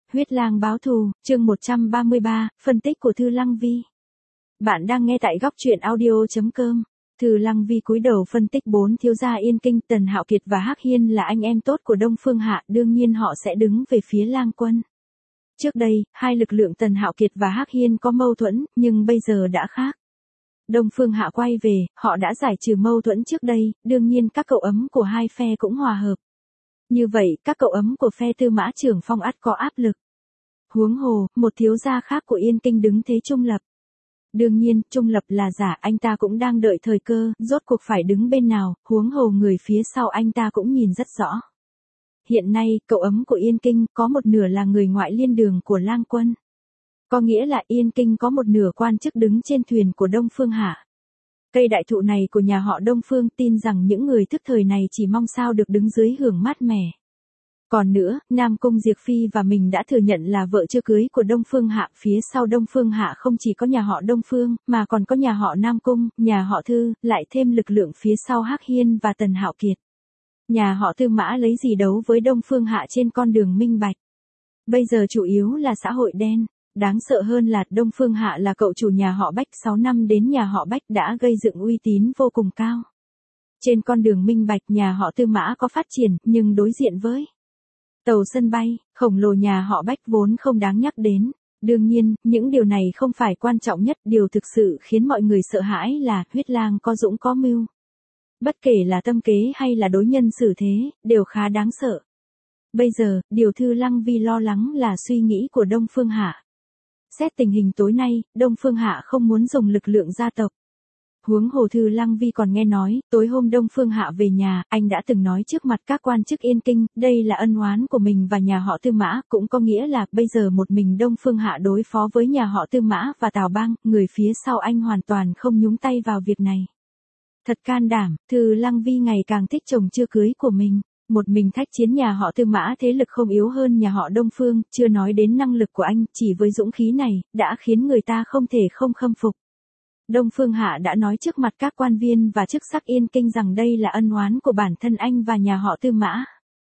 Huyết lang báo thù, chương 133, phân tích của Thư Lăng Vi. Bạn đang nghe tại góc truyện audio.com. Thư Lăng Vi cúi đầu phân tích 4 thiếu gia Yên Kinh, Tần Hạo Kiệt và Hắc Hiên là anh em tốt của Đông Phương Hạ, đương nhiên họ sẽ đứng về phía Lang Quân. Trước đây, hai lực lượng Tần Hạo Kiệt và Hắc Hiên có mâu thuẫn, nhưng bây giờ đã khác. Đông Phương Hạ quay về, họ đã giải trừ mâu thuẫn trước đây, đương nhiên các cậu ấm của hai phe cũng hòa hợp. Như vậy, các cậu ấm của phe Tư Mã Trưởng Phong ắt có áp lực. Huống hồ, một thiếu gia khác của Yên Kinh đứng thế trung lập. Đương nhiên, trung lập là giả, anh ta cũng đang đợi thời cơ, rốt cuộc phải đứng bên nào, huống hồ người phía sau anh ta cũng nhìn rất rõ. Hiện nay, cậu ấm của Yên Kinh có một nửa là người ngoại liên đường của Lang Quân. Có nghĩa là Yên Kinh có một nửa quan chức đứng trên thuyền của Đông Phương Hạ. Cây đại thụ này của nhà họ Đông Phương tin rằng những người thức thời này chỉ mong sao được đứng dưới hưởng mát mẻ. Còn nữa, Nam Cung Diệp Phi và mình đã thừa nhận là vợ chưa cưới của Đông Phương Hạ. Phía sau Đông Phương Hạ không chỉ có nhà họ Đông Phương, mà còn có nhà họ Nam Cung, nhà họ Thư, lại thêm lực lượng phía sau Hắc Hiên và Tần Hạo Kiệt. Nhà họ Tư Mã lấy gì đấu với Đông Phương Hạ trên con đường minh bạch. Bây giờ chủ yếu là xã hội đen. Đáng sợ hơn là Đông Phương Hạ là cậu chủ nhà họ Bách, 6 năm đến nhà họ Bách đã gây dựng uy tín vô cùng cao. Trên con đường minh bạch nhà họ Tư Mã có phát triển, nhưng đối diện với tàu sân bay, khổng lồ nhà họ Bách vốn không đáng nhắc đến. Đương nhiên, những điều này không phải quan trọng nhất, điều thực sự khiến mọi người sợ hãi là Huyết lang có dũng có mưu. Bất kể là tâm kế hay là đối nhân xử thế, đều khá đáng sợ. Bây giờ, điều Thư Lăng Vi lo lắng là suy nghĩ của Đông Phương Hạ. Xét tình hình tối nay, Đông Phương Hạ không muốn dùng lực lượng gia tộc. Huống hồ Thư Lăng Vi còn nghe nói, tối hôm Đông Phương Hạ về nhà, anh đã từng nói trước mặt các quan chức Yên Kinh, đây là ân oán của mình và nhà họ Tư Mã, cũng có nghĩa là bây giờ một mình Đông Phương Hạ đối phó với nhà họ Tư Mã và Tào Bang, người phía sau anh hoàn toàn không nhúng tay vào việc này. Thật can đảm, Thư Lăng Vi ngày càng thích chồng chưa cưới của mình. Một mình thách chiến nhà họ Tư Mã thế lực không yếu hơn nhà họ Đông Phương, chưa nói đến năng lực của anh, chỉ với dũng khí này, đã khiến người ta không thể không khâm phục. Đông Phương Hạ đã nói trước mặt các quan viên và chức sắc Yên Kinh rằng đây là ân oán của bản thân anh và nhà họ Tư Mã.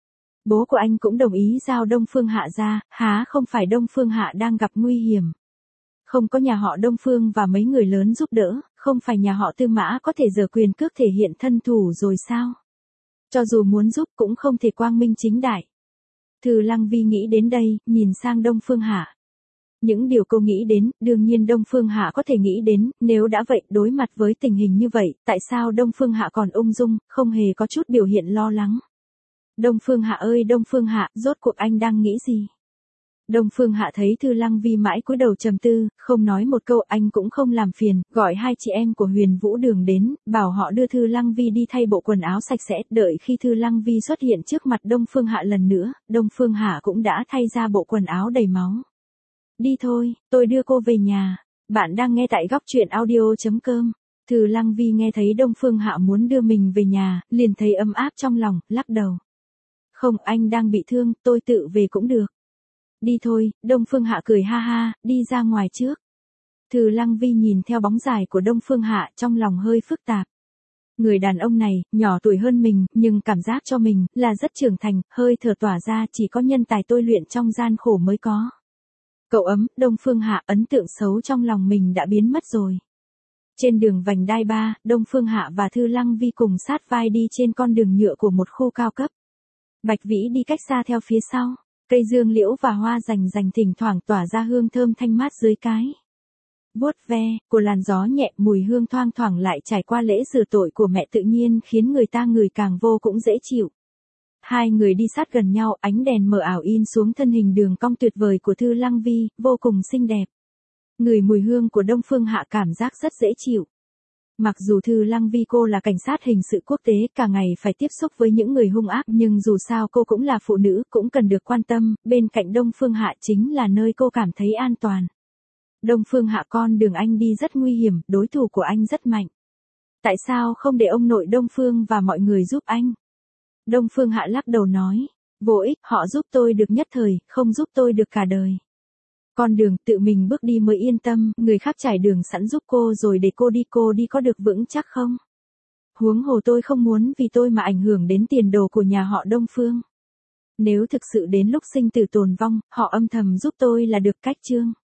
Bố của anh cũng đồng ý giao Đông Phương Hạ ra, há không phải Đông Phương Hạ đang gặp nguy hiểm. Không có nhà họ Đông Phương và mấy người lớn giúp đỡ, không phải nhà họ Tư Mã có thể giở quyền cước thể hiện thân thủ rồi sao? Cho dù muốn giúp cũng không thể quang minh chính đại. Thư Lăng Vi nghĩ đến đây, nhìn sang Đông Phương Hạ. Những điều cô nghĩ đến, đương nhiên Đông Phương Hạ có thể nghĩ đến, nếu đã vậy, đối mặt với tình hình như vậy, tại sao Đông Phương Hạ còn ung dung, không hề có chút biểu hiện lo lắng. Đông Phương Hạ ơi Đông Phương Hạ, rốt cuộc anh đang nghĩ gì? Đông Phương Hạ thấy Thư Lăng Vi mãi cúi đầu trầm tư, không nói một câu, anh cũng không làm phiền, gọi hai chị em của Huyền Vũ Đường đến, bảo họ đưa Thư Lăng Vi đi thay bộ quần áo sạch sẽ, đợi khi Thư Lăng Vi xuất hiện trước mặt Đông Phương Hạ lần nữa, Đông Phương Hạ cũng đã thay ra bộ quần áo đầy máu. Đi thôi, tôi đưa cô về nhà. Bạn đang nghe tại góc truyện audio.com. Thư Lăng Vi nghe thấy Đông Phương Hạ muốn đưa mình về nhà, liền thấy ấm áp trong lòng, lắc đầu. Không, anh đang bị thương, tôi tự về cũng được. Đi thôi, Đông Phương Hạ cười ha ha, đi ra ngoài trước. Thư Lăng Vi nhìn theo bóng dài của Đông Phương Hạ, trong lòng hơi phức tạp. Người đàn ông này, nhỏ tuổi hơn mình, nhưng cảm giác cho mình, là rất trưởng thành, hơi thở tỏa ra chỉ có nhân tài tôi luyện trong gian khổ mới có. Cậu ấm, Đông Phương Hạ, ấn tượng xấu trong lòng mình đã biến mất rồi. Trên đường vành đai 3, Đông Phương Hạ và Thư Lăng Vi cùng sát vai đi trên con đường nhựa của một khu cao cấp. Bạch Vĩ đi cách xa theo phía sau. Cây dương liễu và hoa rành rành thỉnh thoảng tỏa ra hương thơm thanh mát dưới cái vuốt ve của làn gió nhẹ, mùi hương thoang thoảng lại trải qua lễ rửa tội của mẹ tự nhiên khiến người ta ngửi càng vô cũng dễ chịu. Hai người đi sát gần nhau, ánh đèn mờ ảo in xuống thân hình đường cong tuyệt vời của Thư Lăng Vi, vô cùng xinh đẹp. Ngửi mùi hương của Đông Phương Hạ cảm giác rất dễ chịu. Mặc dù Thư Lăng Vi cô là cảnh sát hình sự quốc tế, cả ngày phải tiếp xúc với những người hung ác, nhưng dù sao cô cũng là phụ nữ, cũng cần được quan tâm, bên cạnh Đông Phương Hạ chính là nơi cô cảm thấy an toàn. Đông Phương Hạ, con đường anh đi rất nguy hiểm, đối thủ của anh rất mạnh. Tại sao không để ông nội Đông Phương và mọi người giúp anh? Đông Phương Hạ lắc đầu nói, vô ích, họ giúp tôi được nhất thời, không giúp tôi được cả đời. Con đường tự mình bước đi mới yên tâm, người khác trải đường sẵn giúp cô rồi để cô đi có được vững chắc không? Huống hồ tôi không muốn vì tôi mà ảnh hưởng đến tiền đồ của nhà họ Đông Phương. Nếu thực sự đến lúc sinh tử tồn vong, họ âm thầm giúp tôi là được cách Chương.